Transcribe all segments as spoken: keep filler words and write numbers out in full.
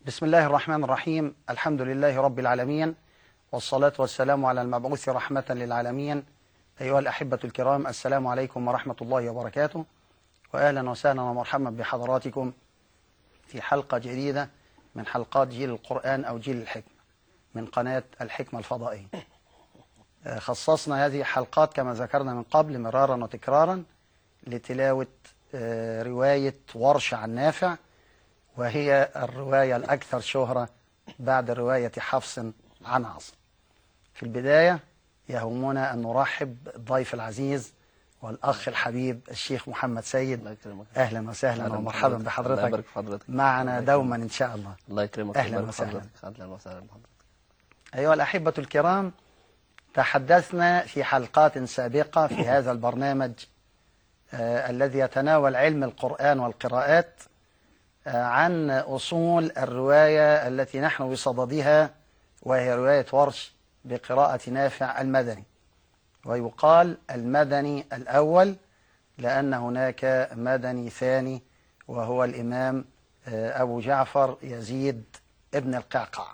بسم الله الرحمن الرحيم. الحمد لله رب العالمين، والصلاة والسلام على المبعوث رحمة للعالمين. أيها الأحبة الكرام، السلام عليكم ورحمة الله وبركاته، وأهلا وسهلا ومرحبا بحضراتكم في حلقة جديدة من حلقات جيل القرآن أو جيل الحكمة من قناة الحكمة الفضائية. خصصنا هذه الحلقات كما ذكرنا من قبل مرارا وتكرارا لتلاوة رواية ورش عن نافع، وهي الرواية الأكثر شهرة بعد رواية حفص عن عاصم. في البداية يهمنا أن نرحب بالضيف العزيز والأخ الحبيب الشيخ محمد سيد. أهلا وسهلا ومرحبا بحضرتك معنا دوما إن شاء الله. الله يكرمك. أهلا وسهلا. أهلا وسهلا بحضرتك. أيها الأحبة الكرام، تحدثنا في حلقات سابقة في هذا البرنامج آه الذي يتناول علم القرآن والقراءات آه عن أصول الرواية التي نحن بصددها، وهي رواية ورش بقراءة نافع المدني، ويقال المدني الأول لأن هناك مدني ثاني وهو الإمام آه أبو جعفر يزيد ابن القعقاع.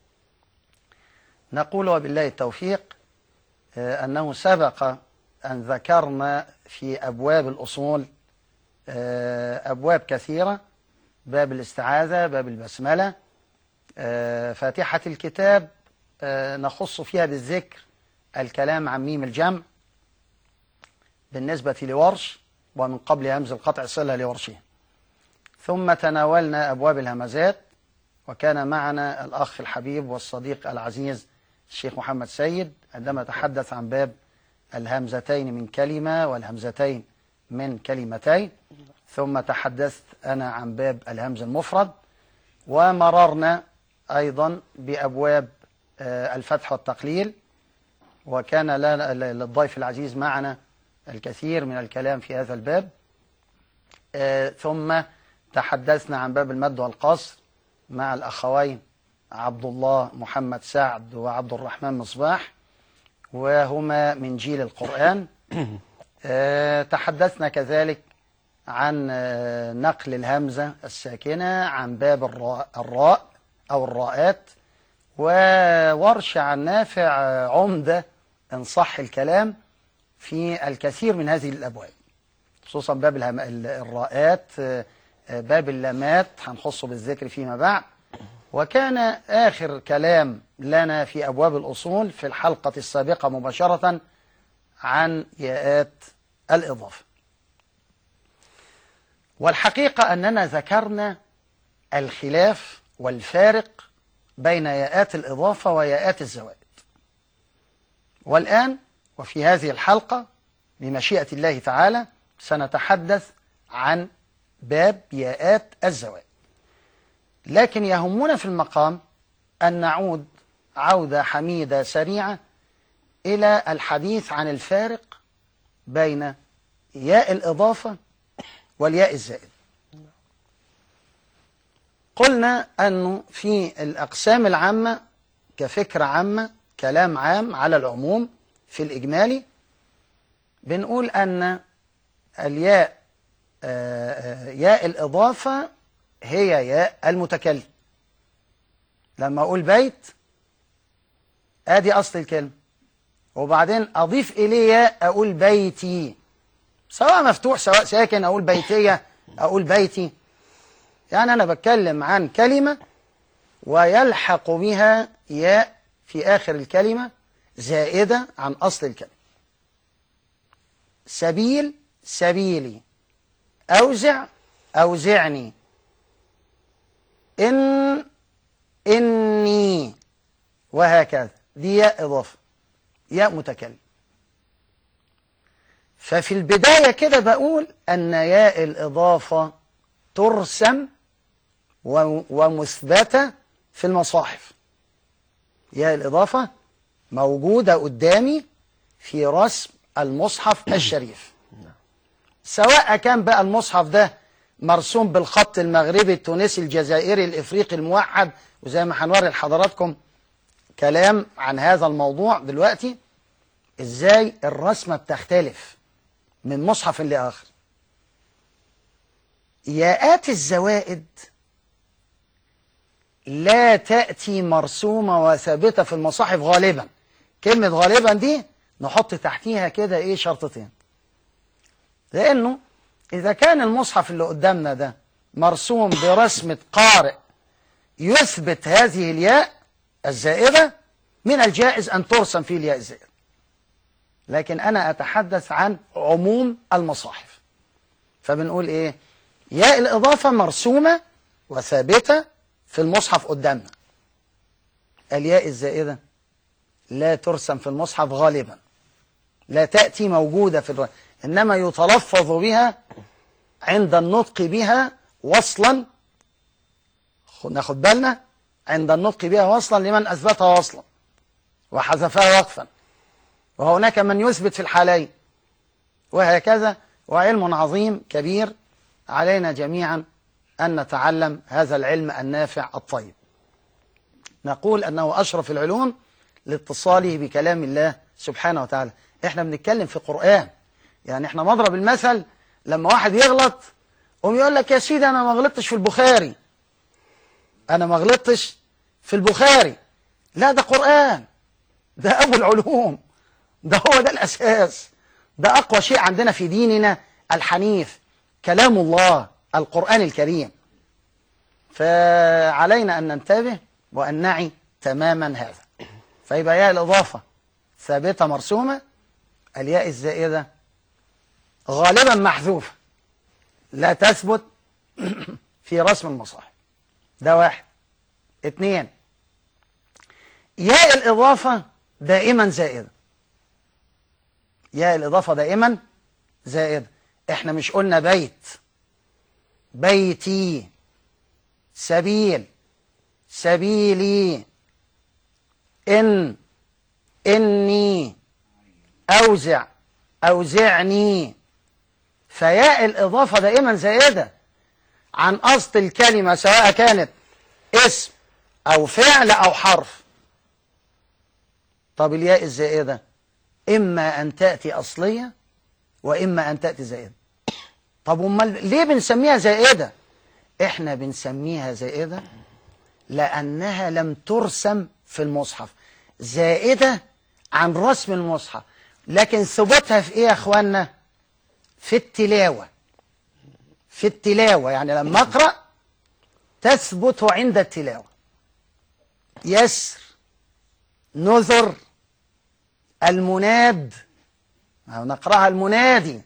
نقول وبالله التوفيق آه أنه سبق أن ذكرنا في أبواب الأصول آه أبواب كثيرة: باب الاستعاذة، باب البسملة، آه فاتحة الكتاب آه نخص فيها بالذكر الكلام عن ميم الجمع بالنسبة لورش، ومن قبل همز القطع صلة لورشه. ثم تناولنا أبواب الهمزات، وكان معنا الأخ الحبيب والصديق العزيز الشيخ محمد سيد عندما تحدث عن باب الهمزتين من كلمة والهمزتين من كلمتين. ثم تحدثت أنا عن باب الهمز المفرد، ومررنا أيضا بأبواب الفتح والتقليل، وكان للضيف العزيز معنا الكثير من الكلام في هذا الباب. ثم تحدثنا عن باب المد والقصر مع الأخوين عبد الله محمد سعد وعبد الرحمن مصباح، وهما من جيل القرآن. تحدثنا كذلك عن نقل الهمزة الساكنة عن باب الراء, الراء أو الراءات، وورش عن نافع عمدة إن صح الكلام في الكثير من هذه الأبواب، خصوصا باب الراءات، باب اللامات هنخصه بالذكر فيما بعد. وكان آخر كلام لنا في أبواب الأصول في الحلقة السابقة مباشرة عن ياءات الإضافة. والحقيقة أننا ذكرنا الخلاف والفارق بين ياءات الإضافة وياءات الزوائد. والآن وفي هذه الحلقة بمشيئة الله تعالى سنتحدث عن باب ياءات الزوائد، لكن يهمنا في المقام أن نعود عودة حميدة سريعة إلى الحديث عن الفارق بين ياء الإضافة والياء الزائد. قلنا أنه في الأقسام العامة كفكرة عامة، كلام عام على العموم في الإجمالي، بنقول أن الياء ياء الإضافة هي ياء المتكلم. لما أقول بيت آدي أصل الكلمة، وبعدين أضيف إليه ياء أقول بيتي، سواء مفتوح سواء ساكن، أقول بيتية أقول بيتي. يعني أنا بتكلم عن كلمة ويلحق بها ياء في آخر الكلمة زائدة عن أصل الكلمة. سبيل سبيلي، أوزع أوزعني، إن إني، وهكذا. دي ياء إضافة، ياء متكلم. ففي البداية كده بقول أن ياء الإضافة ترسم ومثبتة في المصاحف. ياء الإضافة موجودة قدامي في رسم المصحف الشريف، سواء كان بقى المصحف ده مرسوم بالخط المغربي التونسي الجزائري الإفريقي الموحد، وزي ما هنوري لحضراتكم كلام عن هذا الموضوع دلوقتي، ازاي الرسمة بتختلف من مصحف لآخر. ياءات الزوائد لا تأتي مرسومة وثابتة في المصاحف غالبا. كلمة غالبا دي نحط تحتيها كده ايه شرطتين، لأنه إذا كان المصحف اللي قدامنا ده مرسوم برسمة قارئ يثبت هذه الياء الزائدة، من الجائز أن ترسم فيه الياء الزائدة، لكن أنا أتحدث عن عموم المصاحف. فبنقول إيه؟ ياء الإضافة مرسومة وثابتة في المصحف قدامنا. الياء الزائدة لا ترسم في المصحف غالبا، لا تأتي موجودة في الرسم، إنما يتلفظ بها عند النطق بها وصلا. ناخد بالنا، عند النطق بها وصلا لمن أثبتها وصلا وحذفها وقفا، وهناك من يثبت في الحالين، وهكذا. وعلم عظيم كبير علينا جميعا أن نتعلم هذا العلم النافع الطيب. نقول أنه أشرف العلوم لاتصاله بكلام الله سبحانه وتعالى. إحنا بنتكلم في قرآن، يعني إحنا مضرب المثل لما واحد يغلط قوم يقول لك يا سيدي أنا ما غلطتش في البخاري، أنا ما غلطتش في البخاري. لا، ده قرآن، ده أبو العلوم، ده هو ده الأساس، ده أقوى شيء عندنا في ديننا الحنيف، كلام الله القرآن الكريم. فعلينا أن ننتبه وأن نعي تماما هذا. فيبقى ياء الإضافة ثابتة مرسومة، الياء الزائدة غالبا محذوفة لا تثبت في رسم المصاحف. ده واحد. اثنين، ياء الإضافة دائما زائدة. ياء الإضافة دائما زائدة. احنا مش قلنا بيت، بيتي، سبيل، سبيلي، إن، إني، أوزع، أوزعني. فياء الإضافة دائما زائدة عن أصل الكلمة، سواء كانت اسم أو فعل أو حرف. طب الياء الزائدة إما أن تأتي أصلية وإما أن تأتي زائدة. طب امال ليه بنسميها زائدة؟ إحنا بنسميها زائدة لأنها لم ترسم في المصحف، زائدة عن رسم المصحف. لكن ثبوتها في إيه يا أخوانا؟ في التلاوة. في التلاوة، يعني لما أقرأ تثبت عند التلاوة. يسر، نذر، المناد، نقرأها المنادي،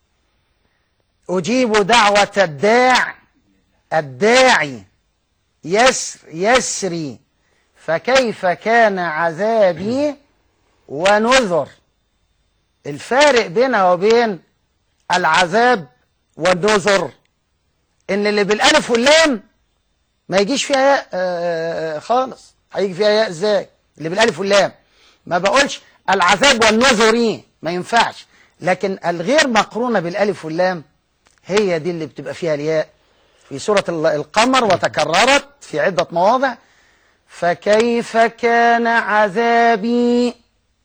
أجيب دعوة الداع، الداعي، يسر، يسري، فكيف كان عذابي ونذر. الفارق بينها وبين العذاب والنذر ان اللي بالالف واللام ما يجيش فيها ياء آه خالص. هيجي فيها ياء ازاي اللي بالالف واللام؟ ما بقولش العذاب والنذر، ما ينفعش. لكن الغير مقرونة بالالف واللام هي دي اللي بتبقى فيها الياء. في سورة القمر وتكررت في عدة مواضع، فكيف كان عذابي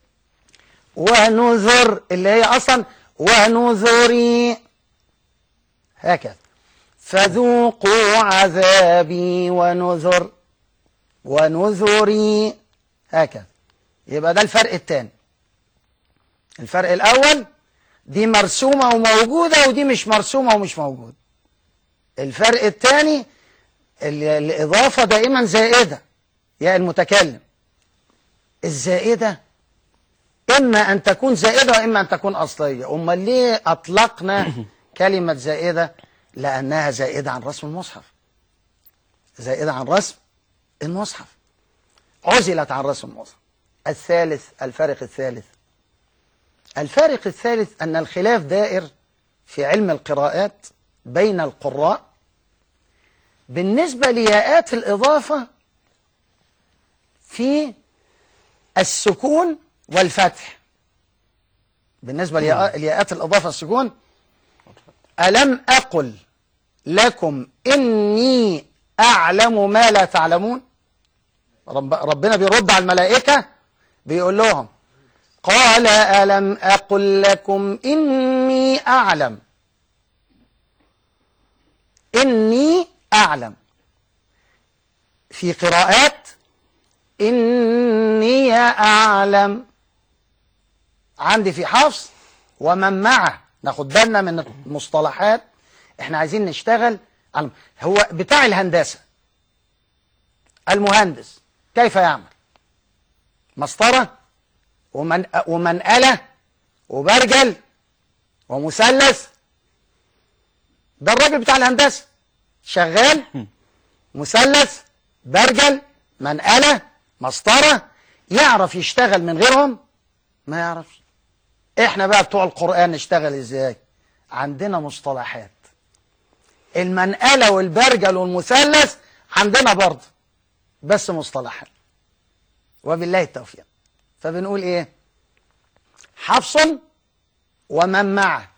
ونذر، اللي هي أصلا ونذري، هكذا. فذوقوا عذابي ونذر، ونذري، هكذا. يبقى ده الفرق الثاني. الفرق الأول دي مرسومة وموجودة، ودي مش مرسومة ومش موجودة. الفرق الثاني الإضافة دائما زائدة، يا المتكلم. الزائدة إما أن تكون زائدة وإما أن تكون أصلية. أمال ليه أطلقنا كلمة زائدة؟ لأنها زائدة عن رسم المصحف، زائدة عن رسم المصحف، عزلت عن رسم المصحف. الثالث، الفارق الثالث الفارق الثالث أن الخلاف دائر في علم القراءات بين القراء بالنسبة لياءات الإضافة في السكون والفتح. بالنسبة لياءات الإضافة السكون، ألم أقل لكم إني أعلم ما لا تعلمون. رب ربنا بيرد على الملائكة بيقول لهم قال ألم أقل لكم إني أعلم، إني أعلم. في قراءات إني أعلم، عندي في حفص ومن معه. ناخد بالنا من المصطلحات، احنا عايزين نشتغل. هو بتاع الهندسة، المهندس كيف يعمل؟ مسطرة ومن ومنقلة وبرجل ومثلث. ده الراجل بتاع الهندسة شغال مثلث برجل منقلة مسطرة. يعرف يشتغل من غيرهم؟ ما يعرفش. احنا بقى بتوع القرآن نشتغل ازاي؟ عندنا مصطلحات. المنقلة والبرجل والمثلث عندنا برضه، بس مصطلحات. وبالله التوفيق. فبنقول ايه؟ حفص ومن معه،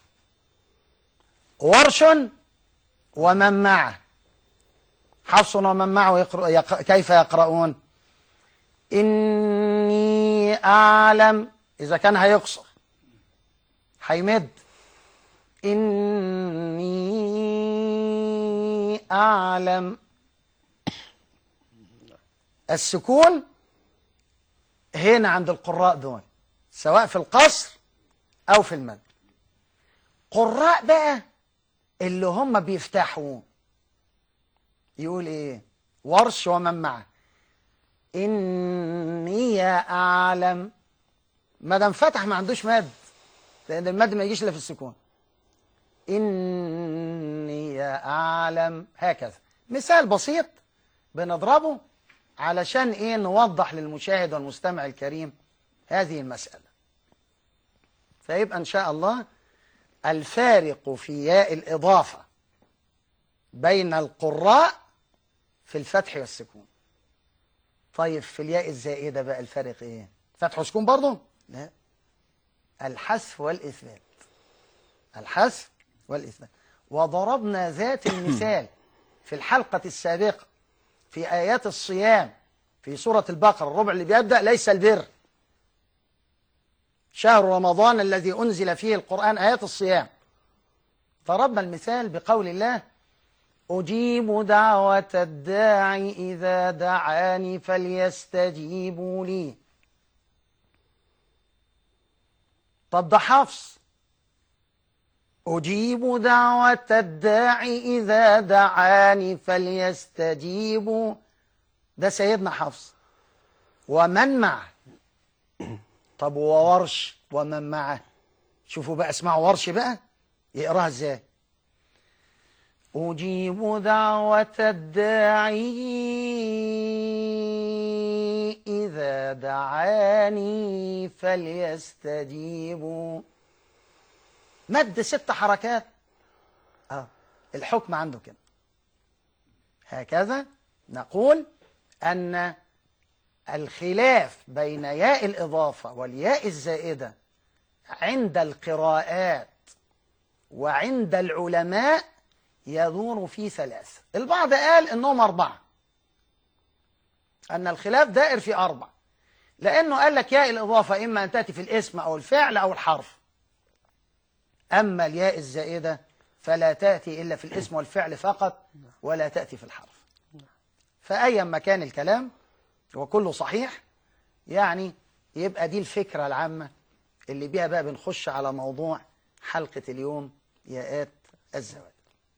ورش ومن معه. حفص ومن معه يقرأ يق... كيف يقرؤون؟ إني أعلم، إذا كان هيقصر هيمد إني أعلم. السكون هنا عند القراء دول، سواء في القصر أو في المد. قراء بقى اللي هم بيفتحوا يقول إيه؟ ورش ومن معه إني أعلم. ما دام فتح ما عندوش مد، لأن المد ما يجيش إلا في السكون. إني أعلم. هكذا مثال بسيط بنضربه علشان إيه؟ نوضح للمشاهد والمستمع الكريم هذه المسألة. فيبقى إن شاء الله الفارق في ياء الإضافة بين القراء في الفتح والسكون. طيب في الياء الزائدة بقى الفارق إيه؟ فتح وسكون برضه؟ لا، الحذف والإثبات. الحذف والإثبات. وضربنا ذات المثال في الحلقة السابقة في آيات الصيام في سورة البقرة، الربع اللي بيبدأ ليس البر شهر رمضان الذي أنزل فيه القرآن، آيات الصيام. ضربنا المثال بقول الله أجيب دعوة الداعي إذا دعاني فليستجيبوا لي. طب ده حفص، أجيب دعوة الداعي إذا دعاني فليستجيبوا، ده سيدنا حفص ومن معه. طب وورش ومن معه، شوفوا بقى، اسمعوا ورش بقى يقراها ازاي. أجيب دعوة الداعي إذا دعاني فليستجيبوا. مد ست حركات. اه الحكم عنده كده. هكذا نقول أن الخلاف بين ياء الإضافة والياء الزائدة عند القراءات وعند العلماء يدور في ثلاث. البعض قال إنهم أربعة، أن الخلاف دائر في أربع، لأنه قال لك ياء الإضافة إما أن تأتي في الاسم أو الفعل أو الحرف، أما الياء الزائدة فلا تأتي إلا في الاسم والفعل فقط ولا تأتي في الحرف. فأيا ما كان الكلام وكله صحيح، يعني يبقى دي الفكرة العامة اللي بيها بقى بنخش على موضوع حلقة اليوم، ياءات الزوائد.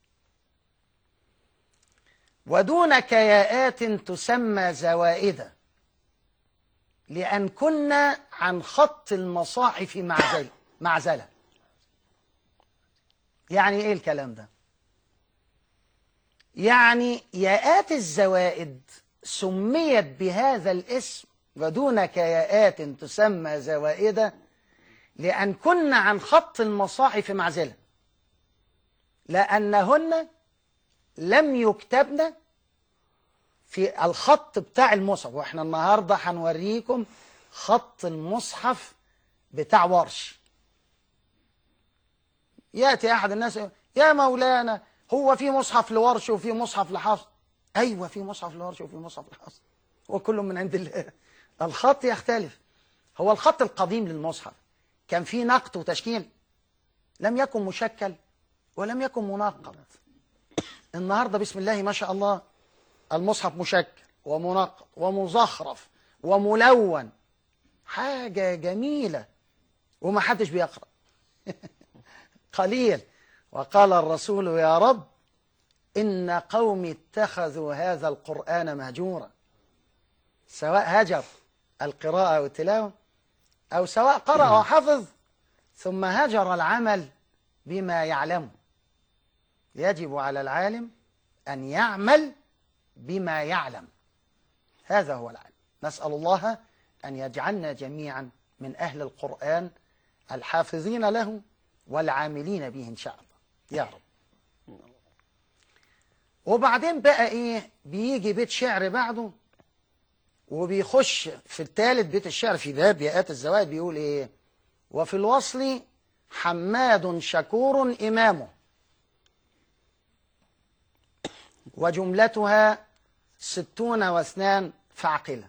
ودونك ياءات تسمى زوائد لأن كنا عن خط المصاحف معزل معزلة. يعني إيه الكلام ده؟ يعني ياءات الزوائد سميت بهذا الاسم ودونك ياءات تسمى زوائد لأن كنا عن خط المصاحف معزلة، لأنهن لم يكتبن في الخط بتاع المصحف. واحنا النهاردة هنوريكم خط المصحف بتاع ورش. يأتي أحد الناس يا مولانا هو في مصحف لورش وفي مصحف لحفص. أيوة في مصحف لورش وفي مصحف لحفص، وكل من عند الله. الخط يختلف. هو الخط القديم للمصحف كان فيه نقط وتشكيل، لم يكن مشكل ولم يكن منقط. النهاردة بسم الله ما شاء الله المصحف مشكل ومنقط ومزخرف وملون، حاجة جميلة، وما حدش بيقرأ قليل. وقال الرسول يا رب إن قومي اتخذوا هذا القرآن مهجورا، سواء هجر القراءة والتلاوة أو سواء قرأ وحفظ ثم هجر العمل بما يعلمه. يجب على العالم أن يعمل بما يعلم، هذا هو العلم. نسأل الله أن يجعلنا جميعا من أهل القرآن الحافظين له والعاملين به إن شاء الله يا رب. وبعدين بقى إيه، بيجي بيت شعر بعده، وبيخش في الثالث بيت الشعر في باب ياءات الزوائد، بيقول إيه: وفي الوصل حماد شكور إمامه، وجملتها ستون واثنان فعقلة.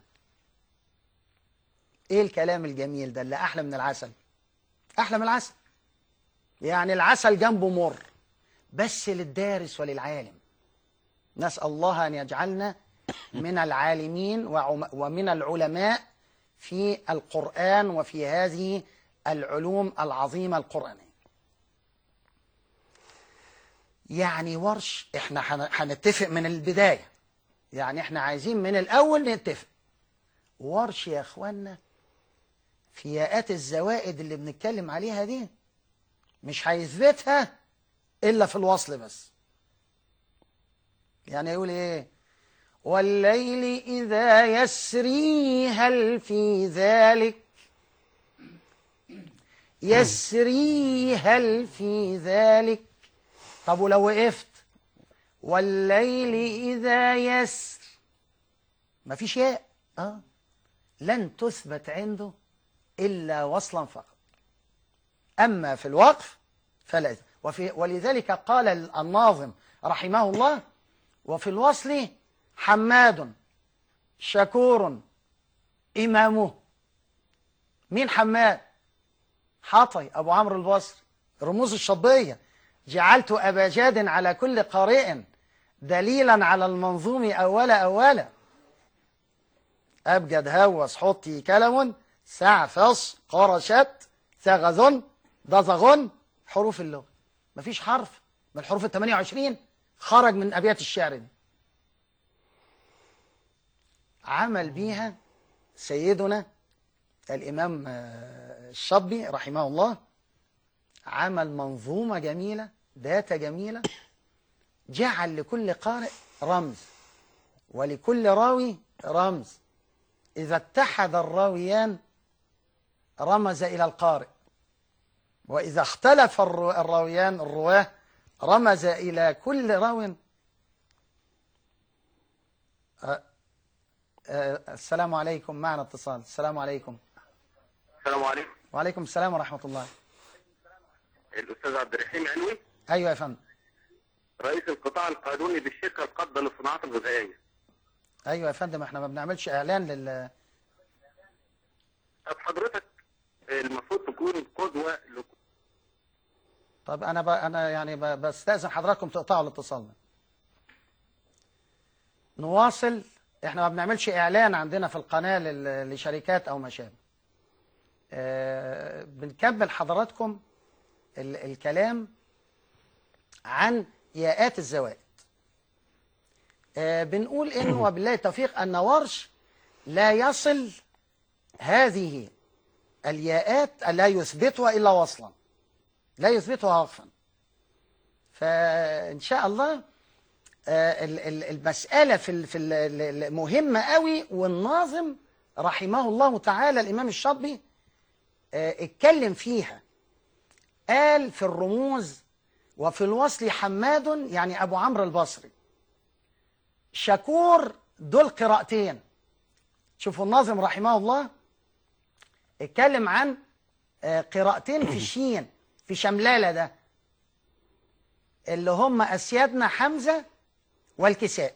ايه الكلام الجميل ده اللي احلى من العسل؟ احلى من العسل. يعني العسل جنبه مر، بس للدارس وللعالم. نسأل الله ان يجعلنا من العالمين ومن العلماء في القرآن وفي هذه العلوم العظيمة القرآنية. يعني ورش، احنا هنتفق من البداية، يعني احنا عايزين من الاول نتفق. ورش يا اخوانا في ياءات الزوائد اللي بنتكلم عليها دي مش هيثبتها الا في الوصل بس. يعني يقول ايه: والليل اذا يسري هل في ذلك، يسري هل في ذلك. طب ولو وقفت والليل إذا يسر، مفيش ياء، اه لن تثبت عنده إلا وصلا فقط. أما في الوقف فلا. وفي ولذلك قال الناظم رحمه الله: وفي الوصل حماد شكور إمامه. مين حماد؟ حطي أبو عمرو البصري، رموز الشطبية: جعلت أبا جاد على كل قارئ دليلا على المنظوم أولا أولا. أبجد هوس حطي كلم سعفص قرشت ثغذن ضزغن. حروف اللغة مفيش حرف من الحروف الثمانية وعشرين خرج من أبيات الشعر دي. عمل بيها سيدنا الإمام الشطبي رحمه الله، عمل منظومة جميلة، داتا جميلة، جعل لكل قارئ رمز ولكل راوي رمز. إذا اتحد الراويان رمز إلى القارئ، وإذا اختلف الراويان الرواه رمز إلى كل راو. أه أه السلام عليكم، معنا اتصال. السلام عليكم. السلام عليكم. وعليكم السلام ورحمة الله. الأستاذ عبد الرحيم علوي. أيوة يا فندم. رئيس القطاع القانوني بالشركة القابضة للصناعات الغذائية. أيوة يا فندم، احنا ما بنعملش إعلان لل. طب حضرتك المفروض تكون قدوة لك... طب أنا ب... أنا يعني ب... بستأذن حضراتكم تقطعوا الاتصال ده. نواصل. احنا ما بنعملش إعلان عندنا في القناة لل... لشركات أو ما شابه. أه... بنكمل حضراتكم ال... الكلام عن ياءات الزوائد. أه بنقول إنه وبالله التوفيق أن ورش لا يصل هذه الياءات لا يثبتها إلا وصلا، لا يثبتها وقفا. فإن شاء الله أه المسألة في في مهمة قوي، والناظم رحمه الله تعالى الإمام الشطبي أه اتكلم فيها. قال في الرموز: وفي الوصل حماد، يعني أبو عمرو البصري، شكور، دول قراءتين. شوفوا الناظم رحمه الله اتكلم عن قراءتين في الشين، في شملالة ده، اللي هم أسيادنا حمزة والكسائي.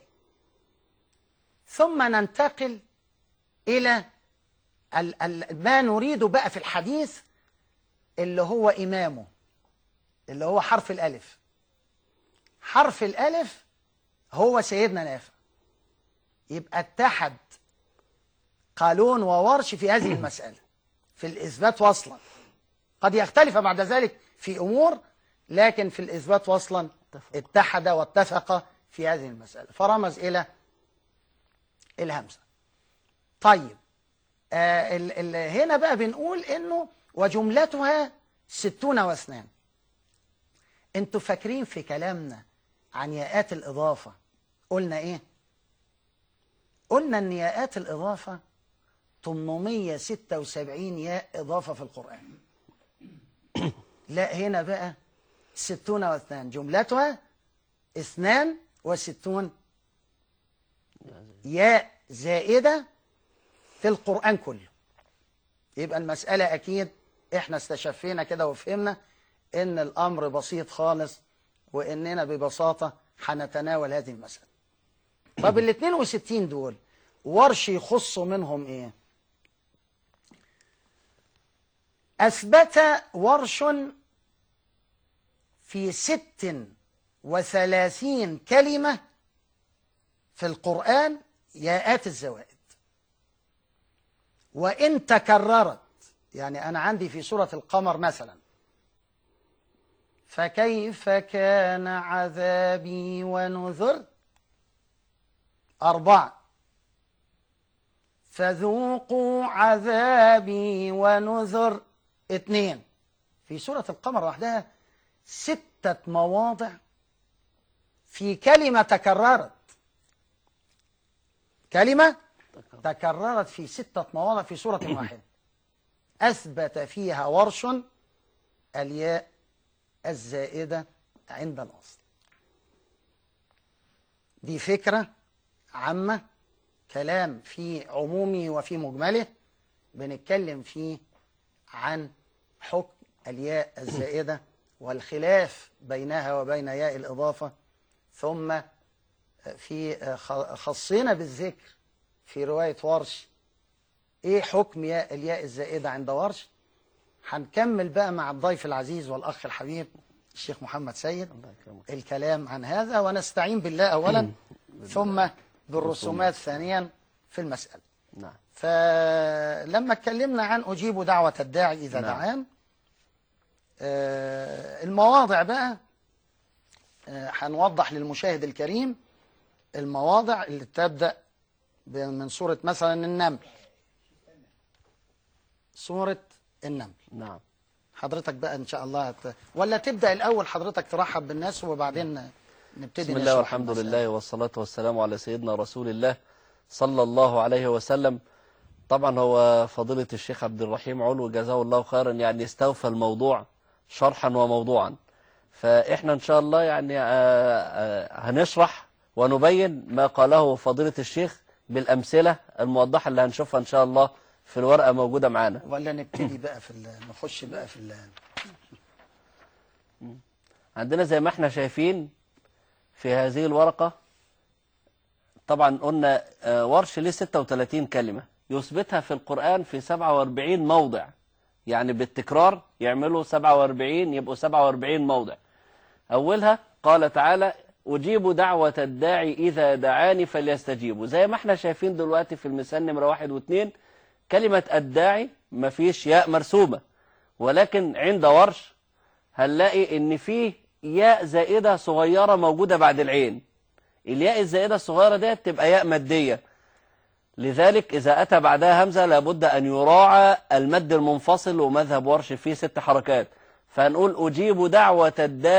ثم ننتقل إلى ال ال ما نريده بقى في الحديث، اللي هو إمامه، اللي هو حرف الألف. حرف الألف هو سيدنا نافع. يبقى اتحد قالون وورش في هذه المسألة في الإثبات وصلا. قد يختلف بعد ذلك في أمور، لكن في الإثبات وصلا اتحد واتفق في هذه المسألة، فرمز إلى الهمزة. طيب آه ال ال هنا بقى بنقول إنه وجملتها ستون واثنان. انتوا فاكرين في كلامنا عن ياءات الإضافة قلنا إيه؟ قلنا إن ياءات الإضافة ثمانمائة وستة وسبعين ياء إضافة في القرآن. لا، هنا بقى ستون واثنان، جملتها اثنان وستون ياء زائدة في القرآن كله. يبقى المسألة أكيد إحنا استشفينا كده وفهمنا إن الأمر بسيط خالص، وإننا ببساطة هنتناول هذه المسألة. طب ال اثنين وستين دول ورش يخص منهم إيه؟ أثبت ورش في ست وثلاثين كلمة في القرآن ياءات الزوائد، وإن تكررت. يعني أنا عندي في سورة القمر مثلا فكيف كان عذابي ونذر أربعة، فذوقوا عذابي ونذر اثنين. في سورة القمر وحدها ستة مواضع في كلمة تكررت، كلمة تكررت في ستة مواضع في سورة واحدة، أثبت فيها ورش الياء الزائدة عند الأصل. دي فكرة عامة، كلام في عمومي وفي مجمله، بنتكلم فيه عن حكم الياء الزائدة والخلاف بينها وبين ياء الإضافة. ثم في خصينا بالذكر في رواية ورش ايه حكم ياء الياء الزائدة عند ورش. هنكمل بقى مع الضيف العزيز والأخ الحبيب الشيخ محمد سيد الكلام عن هذا، ونستعين بالله أولا ثم بالرسومات ثانيا في المسألة. نعم. فلما اتكلمنا عن أجيب دعوة الداعي إذا نعم. دعان، آه المواضع بقى آه هنوضح للمشاهد الكريم المواضع اللي تبدأ من سورة مثلا النمل، سورة النمل. نعم. حضرتك بقى إن شاء الله ت... ولا تبدأ الأول حضرتك ترحب بالناس وبعدين نبتدي. بسم الله والحمد لله والصلاة والسلام على سيدنا رسول الله صلى الله عليه وسلم. طبعا هو فضيلة الشيخ عبد الرحيم علو جزاه الله خيرا يعني استوفى الموضوع شرحا وموضوعا، فإحنا إن شاء الله يعني هنشرح ونبين ما قاله فضيلة الشيخ بالأمثلة الموضحة اللي هنشوفها إن شاء الله في الورقة موجودة معانا. ولا نبتدي بقى في نخش بقى في ال... عندنا زي ما احنا شايفين في هذه الورقة، طبعا قلنا ورش ليه ستة وثلاثين كلمة يثبتها في القرآن في سبعة وأربعين موضع، يعني بالتكرار يعملوا سبعة وأربعين يبقوا سبعة وأربعين موضع. أولها قال تعالى أجيب دعوة الداعي إذا دعاني فليستجيبوا. زي ما احنا شايفين دلوقتي في المثال نمرة واحد واثنين، كلمة الداعي مفيش ياء مرسومة، ولكن عند ورش هنلاقي ان فيه ياء زائدة صغيرة موجودة بعد العين. الياء الزائدة الصغيرة دي تبقى ياء مادية، لذلك إذا أتى بعدها همزة لابد أن يراعى المد المنفصل، ومذهب ورش فيه ست حركات. فهنقول أجيب دعوة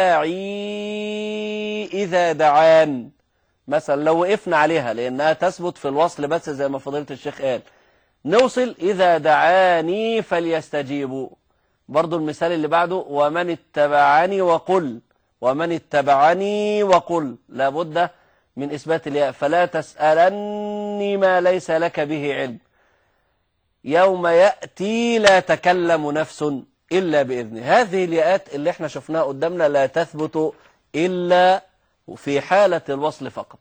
الداعي إذا دعان مثلا، لو وقفنا عليها لأنها تثبت في الوصل بس زي ما فضيلة الشيخ قال، نوصل إذا دعاني فليستجيبوا. برضو المثال اللي بعده ومن اتبعني وقل، ومن اتبعني وقل لابد من إثبات الياء. فلا تسألني ما ليس لك به علم، يوم يأتي لا تكلم نفس إلا بإذنه. هذه الياءات اللي احنا شفناها قدامنا لا تثبت إلا في حالة الوصل فقط.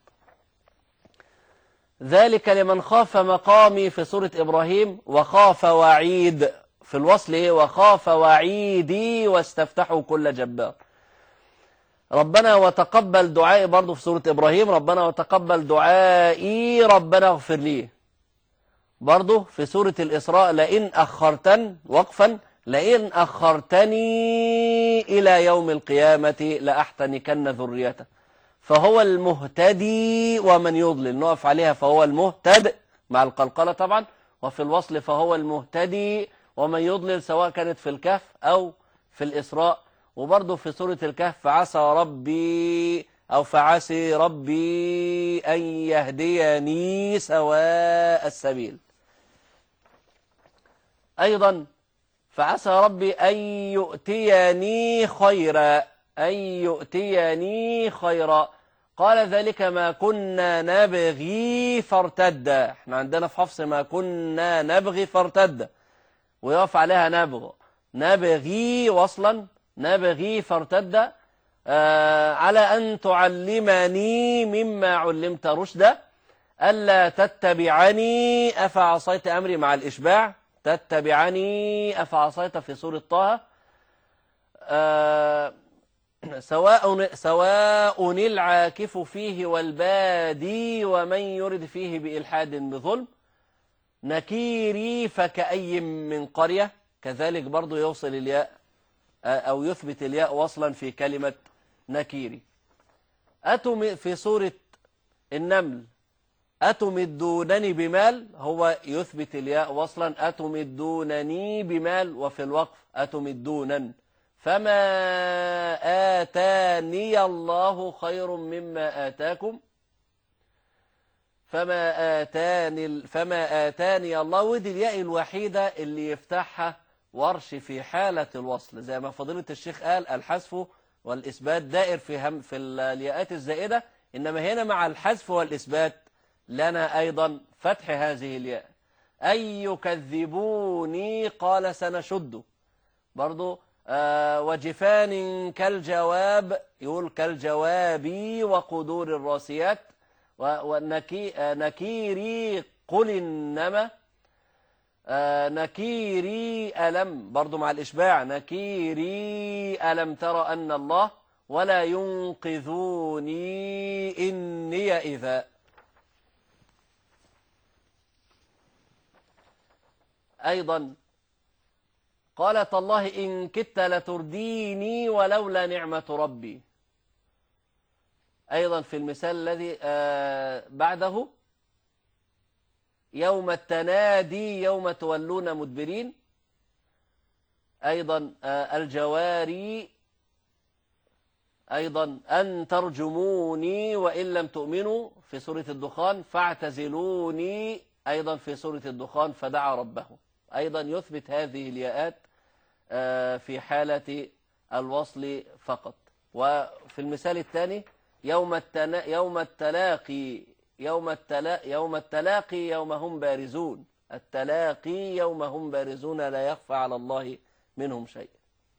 ذلك لمن خاف مقامي في سورة إبراهيم، وخاف وعيد في الوصل إيه؟ وخاف وعيدي واستفتحوا كل جبار. ربنا وتقبل دعائي برضو في سورة إبراهيم، ربنا وتقبل دعائي ربنا اغفر لي. برضو في سورة الإسراء لئن أخرتن وقفا لئن أخرتني إلى يوم القيامة لأحتنكن ذريته. فهو المهتدي ومن يضلل نقف عليها، فهو المهتد مع القلقلة طبعا، وفي الوصل فهو المهتدي ومن يضلل، سواء كانت في الكهف أو في الإسراء. وبرضه في سورة الكهف فعسى ربي أو فعسي ربي أن يهديني سواء السبيل. أيضا فعسى ربي أن يؤتيني خيرا، أن يؤتيني خيرا. قال ذلك ما كنا نبغي فارتدا. احنا عندنا في حفص ما كنا نبغي فارتدا، ويقف عليها نبغ، نبغي وصلا، نبغي فارتدا. آه على أن تعلمني مما علمت رشدا، ألا تتبعني أفعصيت أمري مع الإشباع، تتبعني أفعصيت في سورة طه. آه سواء سواء العاكف فيه والبادي ومن يرد فيه بإلحاد بظلم. نكيري فكأي من قرية، كذلك برضو يوصل الياء أو يثبت الياء وصلا في كلمة نكيري. أتم في سورة النمل أتمدونني بمال، هو يثبت الياء وصلا أتمدونني بمال، وفي الوقف أتمدونن. فما آتاني الله خير مما آتاكم، فما آتاني فما آتاني الله. ودي الياء الوحيدة اللي يفتحها ورش في حالة الوصل، زي ما فضيلة الشيخ قال الحذف والإثبات دائر في هم في الياءات الزائدة، إنما هنا مع الحذف والإثبات لنا أيضا فتح هذه الياء. أن يكذبوني قال سنشد، برضو آه وجفان كالجواب، يقول كالجواب وقدور الراسيات. ونكيري قل إنما، آه نكيري ألم برضو مع الإشباع، نكيري ألم ترى أن الله ولا ينقذوني إني إذا. أيضا قالت الله إن كدت لترديني ولولا نعمة ربي. أيضا في المثال الذي آه بعده يوم التنادي يوم تولون مدبرين. أيضا آه الجواري، أيضا أن ترجموني وإن لم تؤمنوا في سورة الدخان، فاعتزلوني أيضا في سورة الدخان، فدعا ربه. أيضا يثبت هذه الياءات في حالة الوصل فقط. وفي المثال الثاني يوم التنا... يوم التلاقي يوم التلا... يوم التلاقي يوم هم بارزون، التلاقي يوم هم بارزون لا يخفى على الله منهم شيء.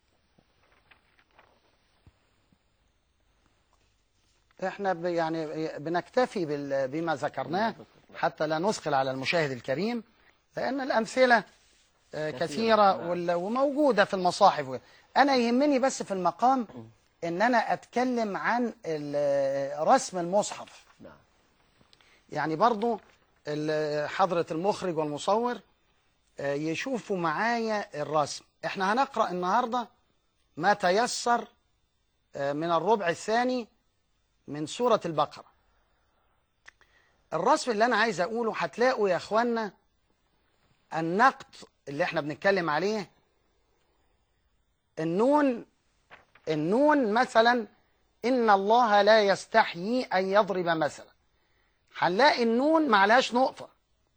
احنا ب... يعني بنكتفي بال... بما ذكرناه حتى لا نثقل على المشاهد الكريم، لأن الأمثلة كثيرة وموجودة في المصاحف. أنا يهمني بس في المقام إن أنا أتكلم عن رسم المصحف. يعني برضو حضرة المخرج والمصور يشوفوا معايا الرسم. احنا هنقرأ النهاردة ما تيسر من الربع الثاني من سورة البقرة. الرسم اللي أنا عايز أقوله هتلاقوا يا أخوانا النقط اللي احنا بنتكلم عليه. النون النون مثلا إن الله لا يستحيي أن يضرب مثلا، هنلاقي النون معلهاش نقطة.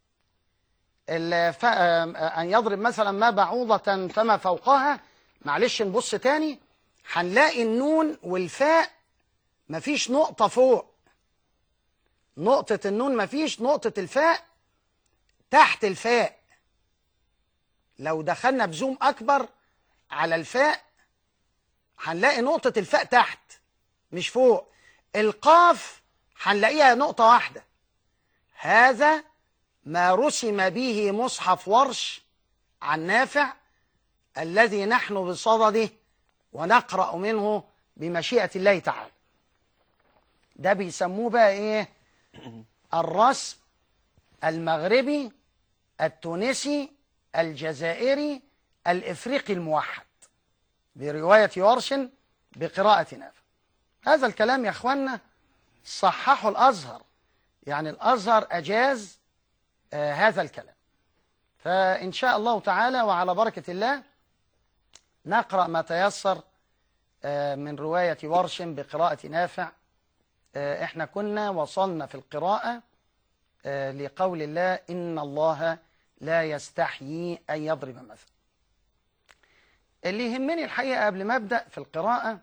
أن يضرب مثلا ما بعوضة فما فوقها، معلش نبص تاني هنلاقي النون والفاء مفيش نقطة فوق، نقطة النون مفيش، نقطة الفاء تحت الفاء. لو دخلنا بزوم أكبر على الفاء هنلاقي نقطة الفاء تحت مش فوق. القاف هنلاقيها نقطة واحدة. هذا ما رسم به مصحف ورش عن نافع الذي نحن بصدده ونقرأ منه بمشيئة الله تعالى. ده بيسموه بقى ايه؟ الرسم المغربي التونسي الجزائري الإفريقي الموحد برواية ورش بقراءة نافع. هذا الكلام يا اخوانا صححه الأزهر، يعني الأزهر أجاز آه هذا الكلام. فإن شاء الله تعالى وعلى بركة الله نقرأ ما تيسر آه من رواية ورش بقراءة نافع. آه احنا كنا وصلنا في القراءة آه لقول الله إن الله لا يستحيي أن يضرب مثلا. اللي يهمني الحقيقة قبل ما أبدأ في القراءة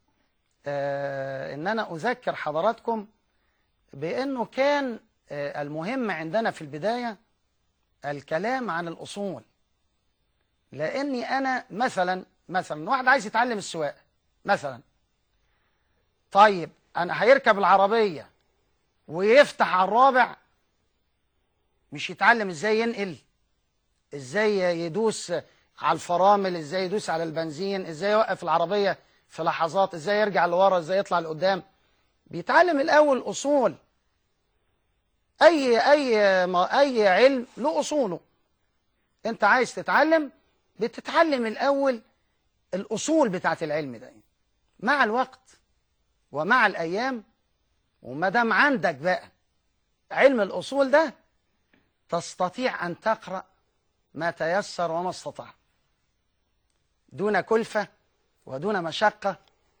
آه إن أنا أذكر حضراتكم بأنه كان آه المهم عندنا في البداية الكلام عن الأصول. لأني أنا مثلا مثلا واحد عايز يتعلم السواقة مثلا، طيب أنا هيركب العربية ويفتح على الرابع، مش يتعلم إزاي ينقل، إزاي يدوس على الفرامل، إزاي يدوس على البنزين، إزاي يوقف العربية في لحظات، إزاي يرجع لورا، إزاي يطلع لقدام. بيتعلم الأول أصول. أي أي أي علم له أصوله. أنت عايز تتعلم بتتعلم الأول الأصول بتاعت العلم ده. مع الوقت ومع الأيام وما دام عندك بقى علم الأصول ده تستطيع أن تقرأ ما تيسر وما استطاع دون كلفة ودون مشقة.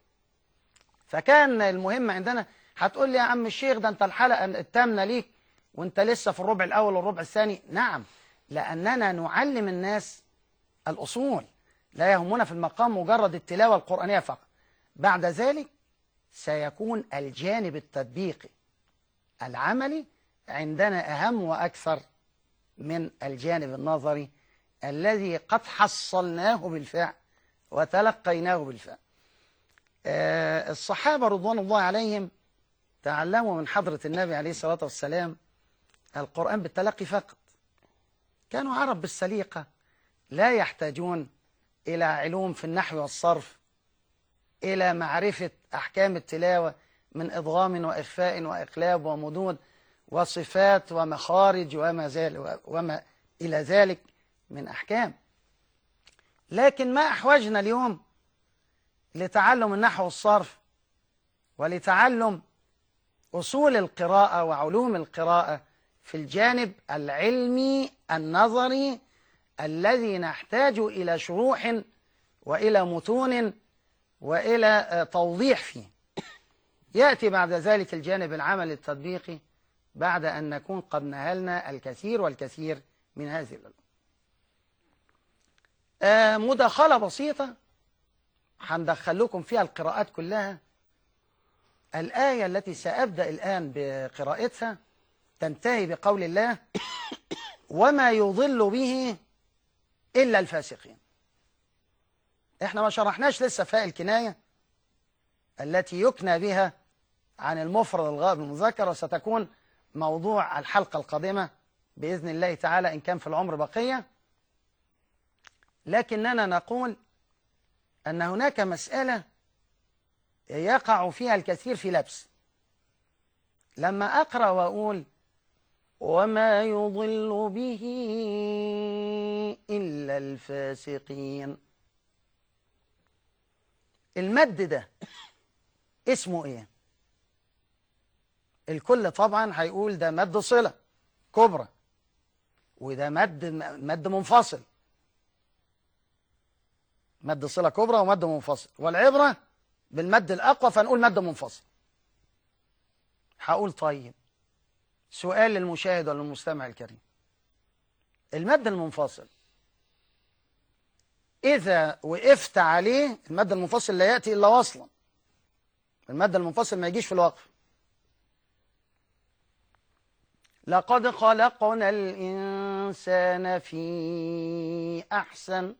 فكان المهم عندنا. هتقول لي يا عم الشيخ ده أنت الحلقة الثامنة ليك وأنت لسه في الربع الأول والربع الثاني. نعم، لأننا نعلم الناس الأصول، لا يهمنا في المقام مجرد التلاوة القرآنية فقط. بعد ذلك سيكون الجانب التطبيقي العملي عندنا أهم وأكثر من الجانب النظري الذي قد حصلناه بالفعل وتلقيناه بالفعل. آه الصحابة رضوان الله عليهم تعلموا من حضرة النبي عليه الصلاة والسلام القرآن بالتلقي فقط. كانوا عرب بالسليقة، لا يحتاجون إلى علوم في النحو والصرف، إلى معرفة أحكام التلاوة من إضغام وإخفاء وإقلاب ومدود وصفات ومخارج وما, زال وما إلى ذلك من أحكام. لكن ما أحوجنا اليوم لتعلم النحو والصرف ولتعلم أصول القراءة وعلوم القراءة في الجانب العلمي النظري الذي نحتاج إلى شروح وإلى متون وإلى توضيح فيه. يأتي بعد ذلك الجانب العملي التطبيقي بعد أن نكون قد نهلنا الكثير والكثير من هذه العلوم. آه مداخلة بسيطة هندخل لكم فيها القراءات كلها. الآية التي سأبدأ الآن بقراءتها تنتهي بقول الله وما يضل به إلا الفاسقين. احنا ما شرحناش لسه فاء الكناية التي يكنى بها عن المفرد الغائب المذكر، وستكون موضوع الحلقة القادمة بإذن الله تعالى إن كان في العمر بقية. لكننا نقول أن هناك مسألة يقع فيها الكثير في لبس. لما أقرأ وأقول وما يضل به إلا الفاسقين، المد ده اسمه إيه؟ الكل طبعا هيقول ده مد صلة كبرى، وده مد مد منفصل. مد صلة كبرى ومد منفصل، والعبرة بالمد الأقوى فنقول مد منفصل. هقول طيب سؤال للمشاهد وللمستمع الكريم. المد المنفصل إذا وقفت عليه، المد المنفصل لا يأتي إلا وصلا. المد المنفصل ما يجيش في الوقف. لقد خلقنا الإنسان في أحسن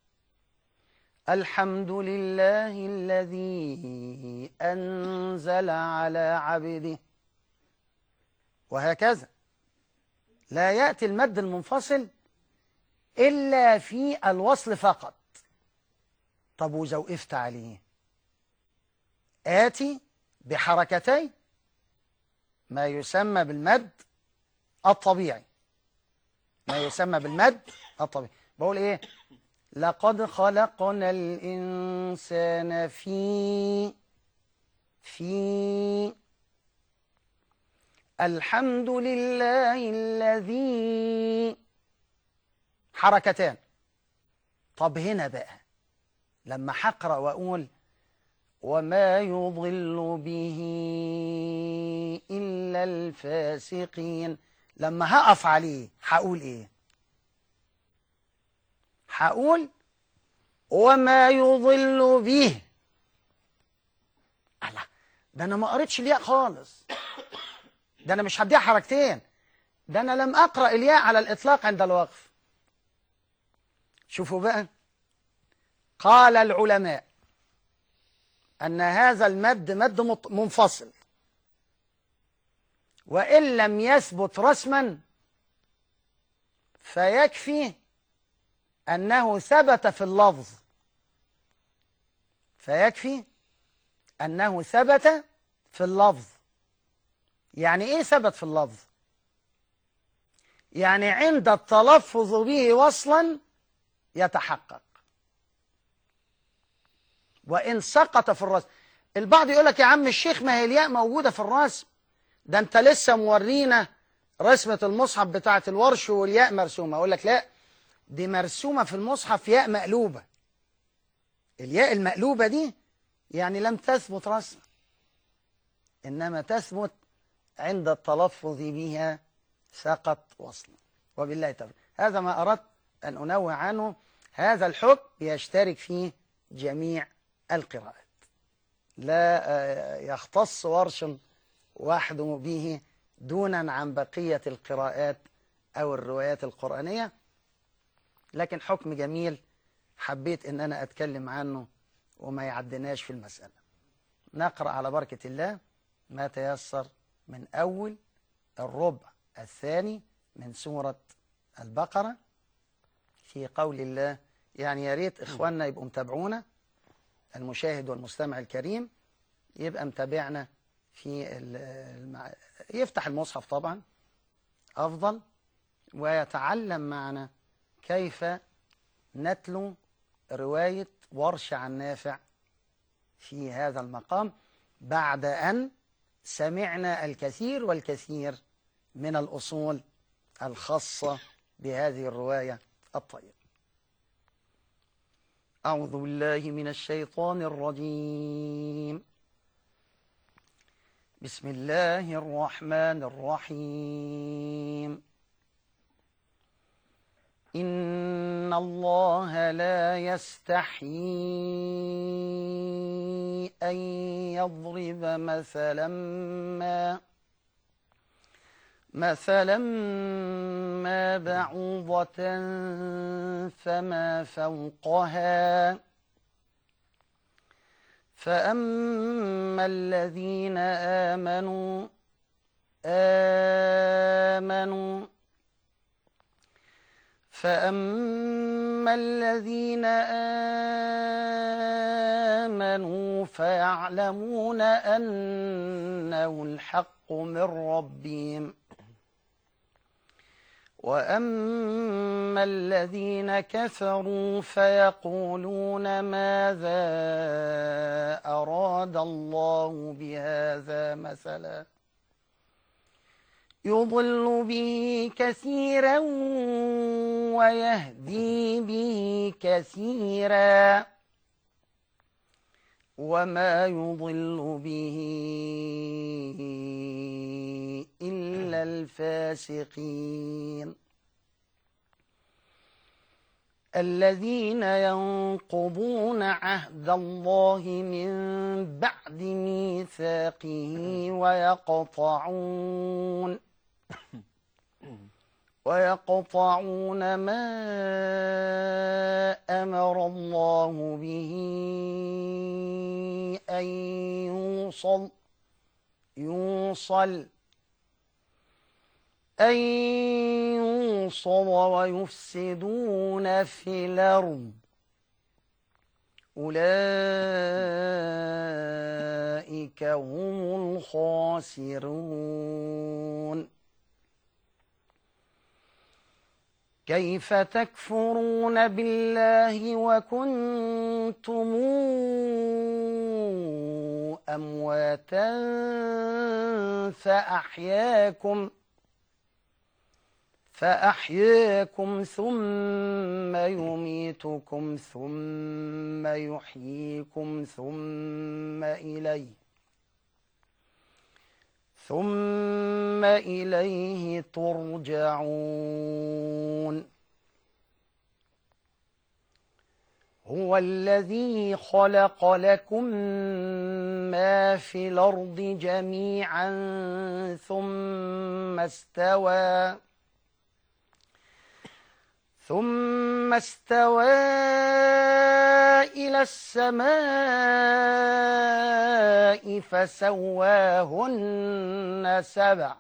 الحمد لله الذي أنزل على عبده، وهكذا. لا يأتي المد المنفصل إلا في الوصل فقط. طب وإذا وقفت عليه آتي بحركتين ما يسمى بالمد الطبيعي، ما يسمى بالمد الطبيعي. بقول إيه؟ لقد خلقنا الإنسان في في الحمد لله الذي، حركتان. طب هنا بقى لما هقرأ وأقول وما يضل به إلا الفاسقين، لما هقف عليه هقول إيه؟ هقول وما يضل به. الله، ده أنا ما قريتش الياء خالص، ده أنا مش هديها حركتين، ده أنا لم أقرأ الياء على الإطلاق عند الوقف. شوفوا بقى، قال العلماء أن هذا المد مد منفصل، وإن لم يثبت رسما فيكفي أنه ثبت في اللفظ، فيكفي أنه ثبت في اللفظ. يعني إيه ثبت في اللفظ؟ يعني عند التلفظ به وصلا يتحقق، وإن سقط في الرسم. البعض يقول لك يا عم الشيخ ما هي الياء موجودة في الرسم، ده أنت لسه مورينا رسمة المصحف بتاعة الورش والياء مرسومة. أقول لك لا، دي مرسومة في المصحف ياء مقلوبة. الياء المقلوبة دي يعني لم تثبت رسما، إنما تثبت عند التلفظ بها سقط وصلا. وبالله التوفيق. هذا ما أردت أن أنوه عنه. هذا الحكم يشترك فيه جميع القراءات، لا يختص ورش وحده به دونا عن بقية القراءات أو الروايات القرآنية، لكن حكم جميل حبيت أن أنا أتكلم عنه وما يعدناش في المسألة. نقرأ على بركة الله ما تيسر من أول الربع الثاني من سورة البقرة في قول الله. يعني يا ريت إخواننا يبقوا متابعونا، المشاهد والمستمع الكريم يبقى متابعنا في المع... يفتح المصحف طبعا أفضل، ويتعلم معنا كيف نتلو رواية ورش عن نافع في هذا المقام بعد أن سمعنا الكثير والكثير من الأصول الخاصة بهذه الرواية الطيبة. أعوذ بالله من الشيطان الرجيم. بسم الله الرحمن الرحيم. إن الله لا يستحيي أن يضرب مثلا ما مثلا ما بعوضة فما فوقها فأما الذين آمنوا آمنوا فأما الذين آمنوا فيعلمون أنه الحق من ربهم، وأما الذين كفروا فيقولون ماذا أراد الله بهذا مثلا يضل به كثيرا ويهدي به كثيرا وما يضل به إلا الفاسقين الذين ينقضون عهد الله من بعد ميثاقه ويقطعون ويقطعون ما أمر الله به أن يوصل يوصل أن يوصل ويفسدون في الأرض أولئك هم الخاسرون. كيف تكفرون بالله وكنتم أمواتا فأحياكم فأحياكم ثم يميتكم ثم يحييكم ثم إليه ثم إليه ترجعون. هو الذي خلق لكم ما في الأرض جميعا ثم استوى ثم استوى إلى السماء فسواهن سبع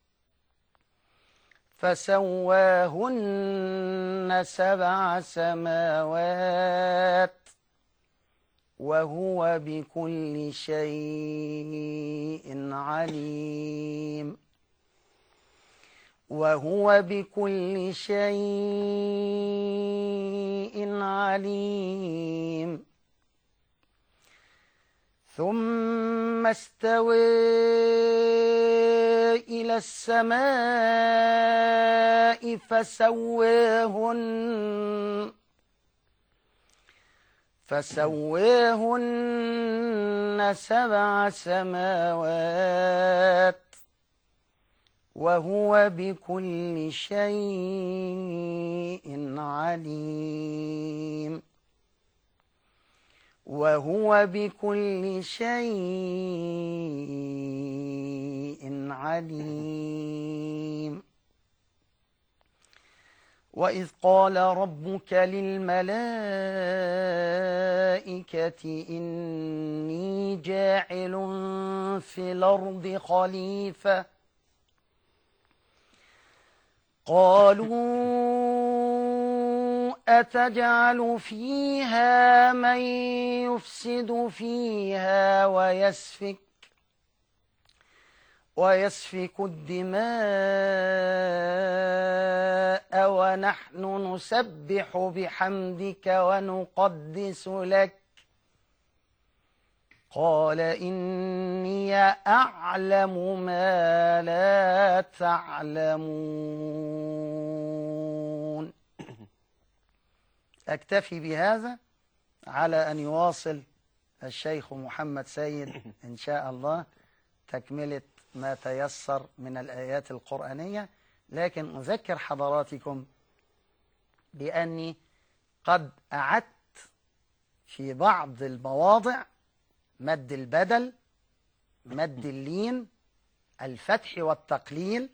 فسواهن سبع سماوات وهو بكل شيء عليم وهو بكل شيء عليم. ثم استوى إلى السماء فسواهن فسواهن سبع سماوات وهو بكل شيء عليم وهو بكل شيء عليم. وإذ قال ربك للملائكة إني جاعل في الأرض خليفة قالوا أتجعل فيها من يفسد فيها ويسفك ويسفك الدماء ونحن نسبح بحمدك ونقدس لك قال إني أعلم ما لا تعلمون. أكتفي بهذا على أن يواصل الشيخ محمد سيد إن شاء الله تكملة ما تيسر من الآيات القرآنية، لكن أذكر حضراتكم بأني قد أعدت في بعض المواضع مد البدل، مد اللين، الفتح والتقليل،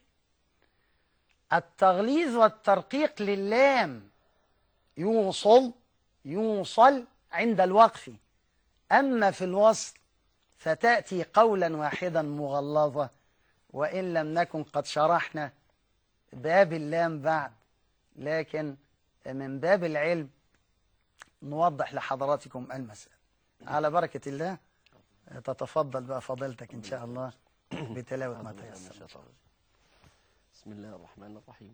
التغليظ والترقيق للام، يوصل يوصل عند الوقف، أما في الوصل فتأتي قولا واحدا مغلظة، وإن لم نكن قد شرحنا باب اللام بعد، لكن من باب العلم نوضح لحضراتكم المسألة. على بركة الله تتفضل بقى فضيلتك إن شاء الله بتلاوة ما تيسر. بسم الله الرحمن الرحيم.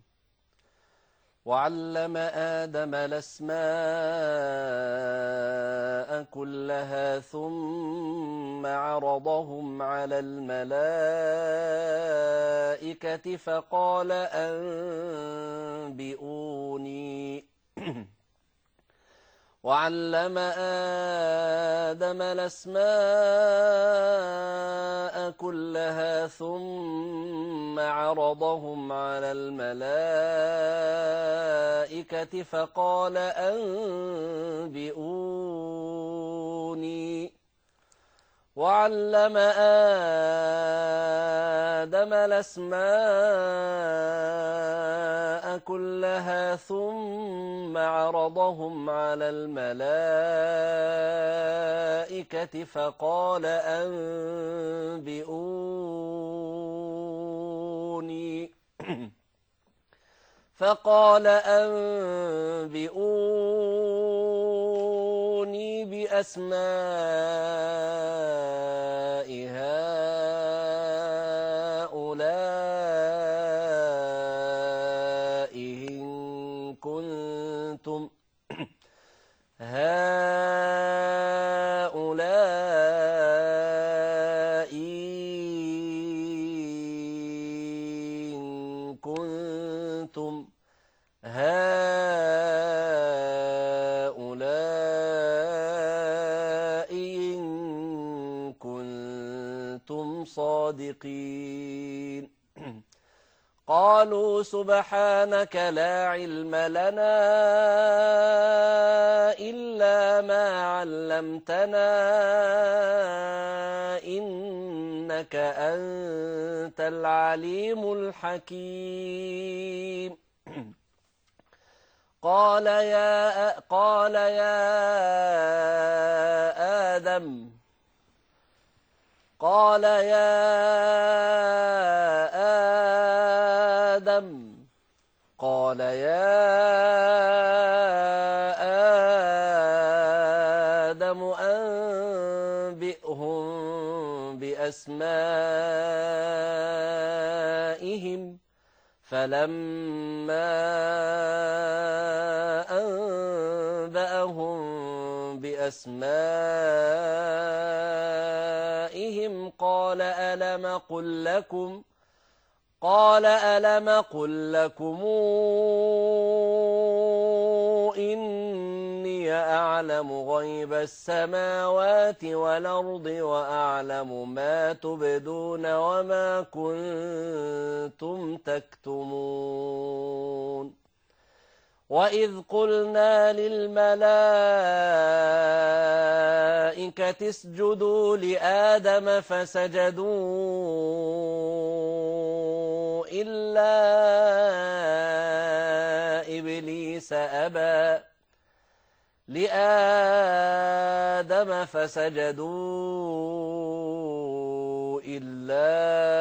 وعلم آدم الأسماء كلها ثم عرضهم على الملائكة فقال أنبئوني وعلم آدم الأسماء كلها ثم عرضهم على الملائكة فقال أنبئوني وعلم آدم الأسماء كلها ثم عرضهم على الملائكة فقال أنبئوني فقال أنبئوني فأتوني بأسماء هؤلاء إن كنتم هؤلاء إن كنتم هؤلاء إن كنتم صادقين. قالوا سبحانك لا علم لنا إلا ما علمتنا إنك أنت العليم الحكيم. قال يا قال يا آدم قال يا آدم قال يا آدم أنبئهم بأسمائهم فلما أنبأهم بأسمائهم قال ألم قل لكم قال ألم قل لكم إني أعلم غيب السماوات والأرض وأعلم ما تبدون وما كنتم تكتمون. وإذ قلنا للملائكة اسجدوا لآدم فسجدوا إلا إبليس أبى لآدم فسجدوا إلا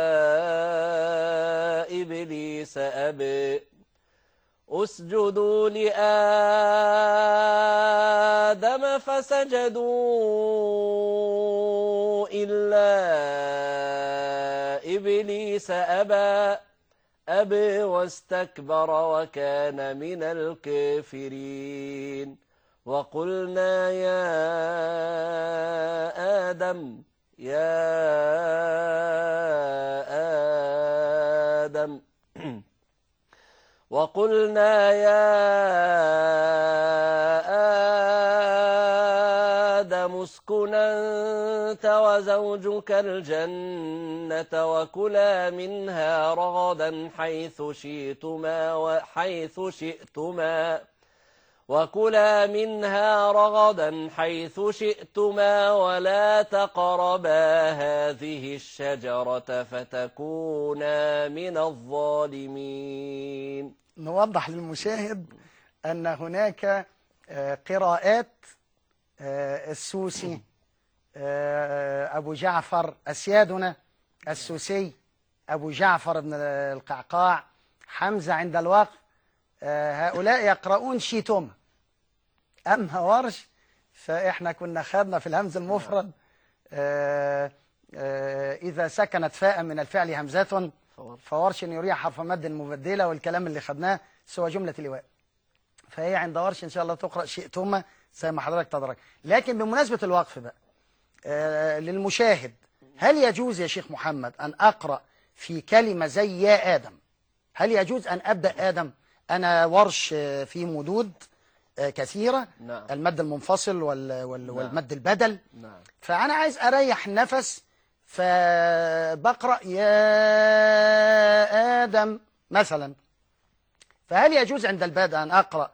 إبليس أبى اسجدوا لآدم فسجدوا إلا إبليس أبى أبى واستكبر وكان من الكافرين. وقلنا يا آدم يا آدم وقلنا يا آدم اسكن أنت وزوجك الجنة وكلا منها رغدا حيث شئتما وحيث شئتما وكلا منها رغدا حيث شئتما ولا تقربا هذه الشجرة فتكونا من الظالمين. نوضح للمشاهد أن هناك قراءات السوسي أبو جعفر أسيادنا السوسي أبو جعفر بن القعقاع حمزة عند الوقف هؤلاء يقرؤون شيتوما. أما ورش فإحنا كنا خدنا في الهمز المفرد إذا سكنت فاء من الفعل همزة فورش يريح حرف مد مبدلة والكلام اللي خدناه سوى جملة اللواء. فهي عند ورش إن شاء الله تقرأ شئتما زي ما حضرتك تدرك. لكن بمناسبة الوقف بقى للمشاهد، هل يجوز يا شيخ محمد أن أقرأ في كلمة زي يا آدم؟ هل يجوز أن أبدأ آدم؟ أنا ورش في مدود كثيرة، نعم. المد المنفصل وال وال نعم. والمد البدل، نعم. فأنا عايز أريح نفس فبقرأ يا آدم مثلا. فهل يجوز عند البدء أن أقرأ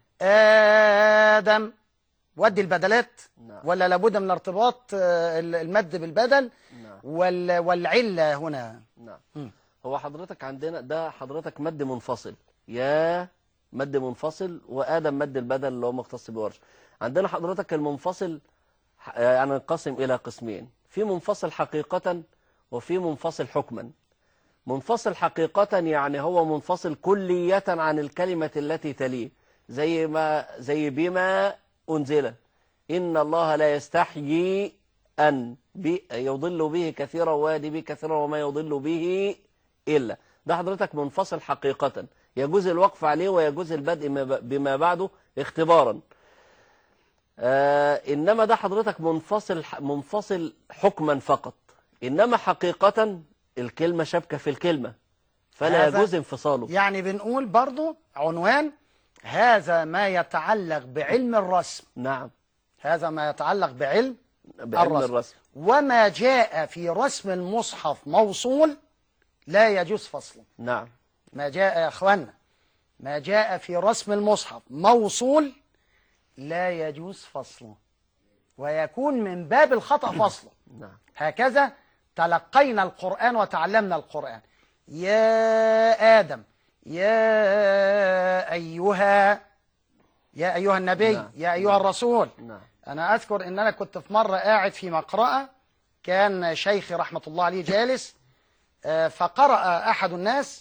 آدم ودي البدلات، نعم. ولا لابد من ارتباط المد بالبدل؟ نعم. وال والعلة هنا؟ نعم. م. هو حضرتك عندنا ده حضرتك مد منفصل، يا مد منفصل، وآدم مد البدل اللي هو مختص بورش. عندنا حضرتك المنفصل يعني ينقسم إلى قسمين، في منفصل حقيقة وفي منفصل حكما. منفصل حقيقة يعني هو منفصل كلية عن الكلمة التي تليه، زي ما زي بما أنزل، إن الله لا يستحيي أن يضل به كثيرا ويهدي به كثيرا وما يضل به إلا. ده حضرتك منفصل حقيقة، يجوز الوقف عليه ويجوز البدء بما بعده اختبارا. آه إنما ده حضرتك منفصل منفصل حكما فقط، إنما حقيقة الكلمة شبكة في الكلمة فلا يجوز انفصاله. يعني بنقول برضو عنوان هذا ما يتعلق بعلم الرسم. نعم، هذا ما يتعلق بعلم بعلم الرسم. الرسم. وما جاء في رسم المصحف موصول لا يجوز فصله. نعم، ما جاء يا أخوانا، ما جاء في رسم المصحف موصول لا يجوز فصله، ويكون من باب الخطأ فصله. نعم. هكذا تلقينا القرآن وتعلمنا القرآن. يا آدم، يا أيها يا أيها النبي، نعم. يا أيها الرسول. نعم. أنا أذكر أن أنا كنت في مرة قاعد في مقرأة، كان شيخي رحمة الله عليه جالس، فقرأ أحد الناس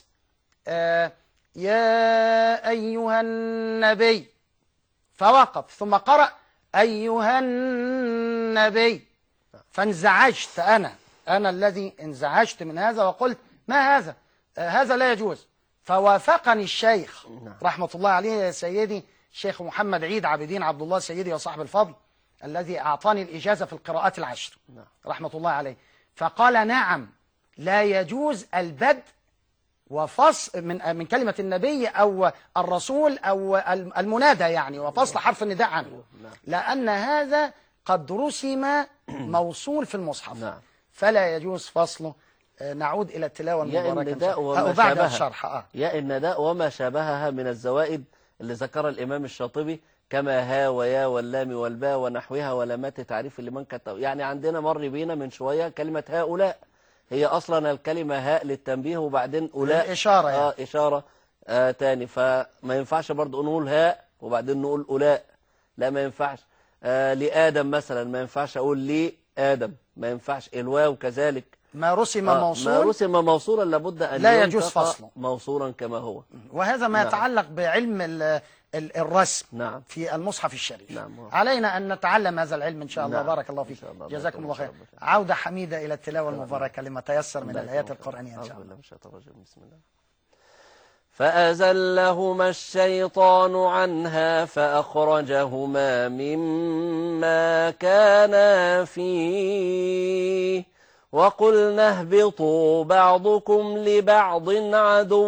يا أيها النبي، فوقف ثم قرأ أيها النبي، فانزعجت أنا أنا الذي انزعجت من هذا وقلت ما هذا؟ هذا لا يجوز. فوافقني الشيخ رحمة الله عليه يا سيدي الشيخ محمد عيد عابدين عبد الله سيدي وصاحب الفضل الذي أعطاني الإجازة في القراءات العشر رحمة الله عليه، فقال نعم لا يجوز البدء وفصل من من كلمة النبي أو الرسول أو المنادى يعني، وفصل حرف النداء عنه، لأن هذا قد رسم موصول في المصحف فلا يجوز فصله. نعود إلى التلاوة المباركة وبعد الشرح. آه. يا النداء وما شابهها من الزوائد اللي ذكر الإمام الشاطبي كما ها ويا واللام والباء ونحوها ولامات تعريف لمن كتب. يعني عندنا مر بينا من شوية كلمة هؤلاء، هي أصلا الكلمة هاء للتنبيه وبعدين أولاء إشارة يعني. آه إشارة آه تاني، فما ينفعش برضو نقول هاء وبعدين نقول أولاء، لا ما ينفعش. آه لآدم مثلا ما ينفعش أقول لي آدم، ما ينفعش. الواو كذلك ما رسم آه موصول ما رسم موصولا لابد أن لا يجوز فصله موصولا كما هو. وهذا ما نعم. يتعلق بعلم الرسم نعم. في المصحف الشريف. نعم. علينا أن نتعلم هذا العلم إن شاء الله. نعم. بارك الله فيك، جزاكم الله خير. عودة حميدة إلى التلاوة المباركة لما تيسر من الآيات القرآنية إن شاء الله. بسم الله. فأزلهما الشيطان عنها فأخرجهما مما كانا فيه وقلنا اهبطوا بعضكم لبعض عدو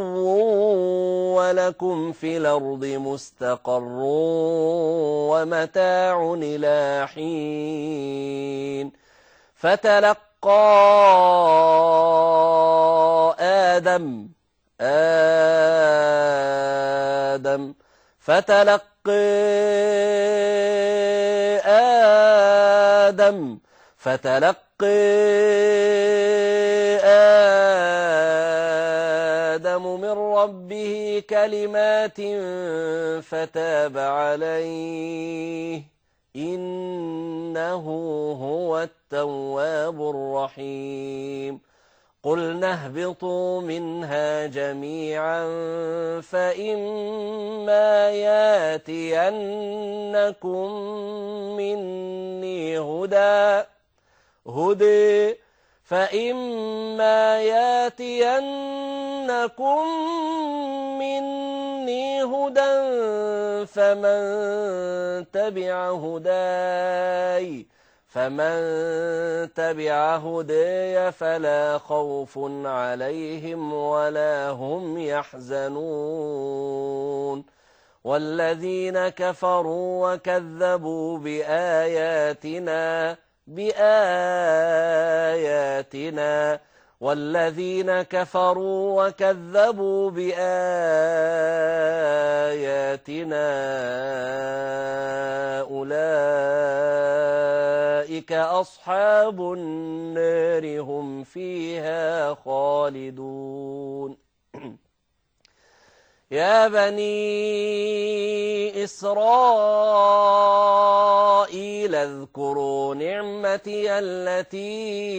ولكم في الأرض مستقر ومتاع إلى حين. فتلقى آدم آدم فتلقى آدم فتلقى آدم من ربه كلمات فتاب عليه إنه هو التواب الرحيم. قلنا اهبطوا منها جميعا فإما ياتينكم مني هدى هدى فإما ياتينكم مني هدى فمن تبع هداي فمن تبع هداي فلا خوف عليهم ولا هم يحزنون. والذين كفروا وكذبوا بآياتنا بآياتنا والذين كفروا وكذبوا بآياتنا أولئك أصحاب النار هم فيها خالدون. يا بني إسرائيل اذكروا نعمتي التي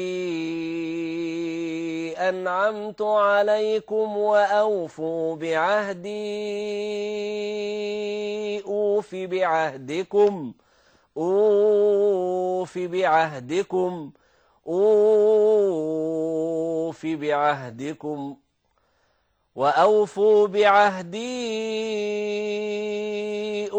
أنعمت عليكم وأوفوا بعهدي أوف بعهدكم أوف بعهدكم أوف بعهدكم وأوفوا بعهدي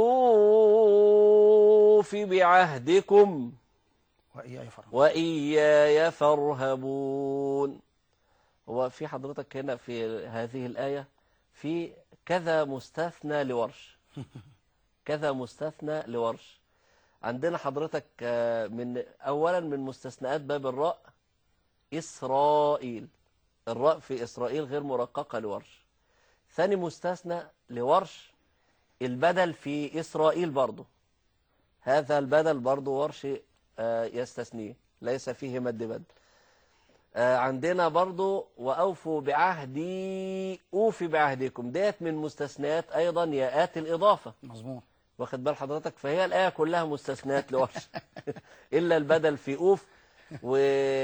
أوف بعهدكم وإياي فرحمون. وإياي فارهبون. هو في حضرتك هنا في هذه الآية في كذا مستثنى لورش كذا مستثنى لورش. عندنا حضرتك من أولا من مستثناءات باب الراء إسرائيل، الراء في إسرائيل غير مرققة لورش. ثاني مستثنى لورش البدل في إسرائيل برضه، هذا البدل برضه ورش يستثنيه ليس فيه مد بدل. عندنا برضو وأوفوا بعهدي أوفي بعهدكم، ديت من مستثنيات أيضا ياءات الإضافة. مظبوط. واخد بال حضرتك؟ فهي الآية كلها مستثنيات لورش إلا البدل في أوف و...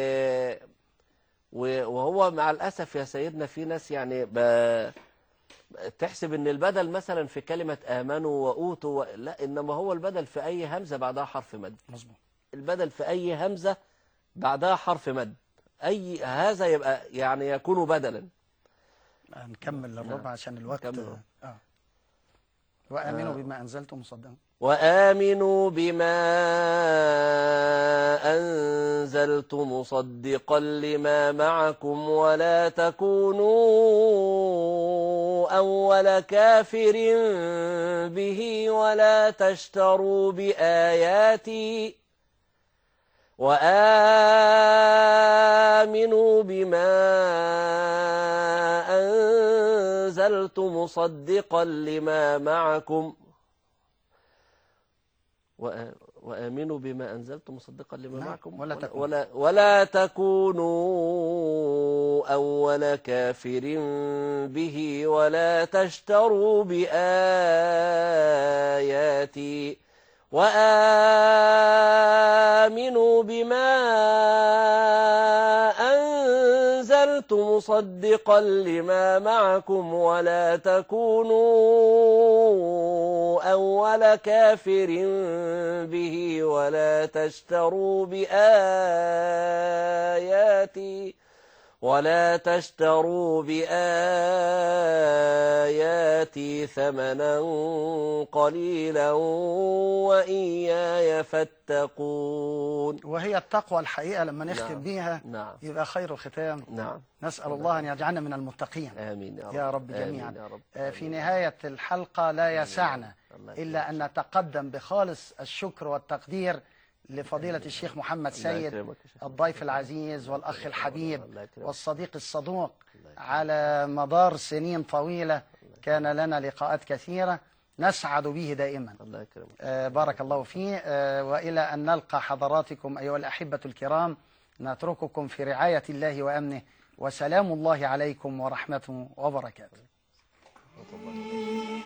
و... وهو مع الأسف يا سيدنا في ناس يعني ب... تحسب إن البدل مثلا في كلمة آمنوا وأوتوا و... لا، إنما هو البدل في أي همزة بعدها حرف مد. مظبوط. البدل في أي همزة بعدها حرف مد، أي هذا يبقى يعني يكون بدلا. نكمل الربع عشان الوقت. نكمل. آه. وآمنوا آه. بما أنزلت مصدقا وآمنوا بما أنزلت مصدقا لما معكم ولا تكونوا أول كافر به ولا تشتروا بآياتي وآمنوا بما أنزلت مصدقا لما معكم وآمنوا بما أنزلت مصدقا لما نعم. معكم ولا, ولا, تكون. ولا, ولا تكونوا أول كافر به ولا تشتروا بآياتي وآمنوا بما أنزلت مصدقا لما معكم ولا تكونوا أول كافر به ولا تشتروا بآياتي ولا تشتروا بآياتي ثمنا قليلا وإياي فاتقون. وهي التقوى الحقيقة لما نختم نعم. بيها نعم. يبقى خير الختام. نعم. نسأل الله أن يجعلنا من المتقين. آمين يا رب, يا رب جميعا. آمين يا رب. آمين. في نهاية الحلقة لا يسعنا إلا أن نتقدم بخالص الشكر والتقدير لفضيلة الشيخ محمد سيد الضيف العزيز والأخ الحبيب والصديق الصدوق. على مدار سنين طويلة كان لنا لقاءات كثيرة نسعد به دائما. الله يكرمك. آه بارك الله فيه. آه وإلى أن نلقى حضراتكم أيها الأحبة الكرام نترككم في رعاية الله وأمنه وسلام الله عليكم ورحمته وبركاته.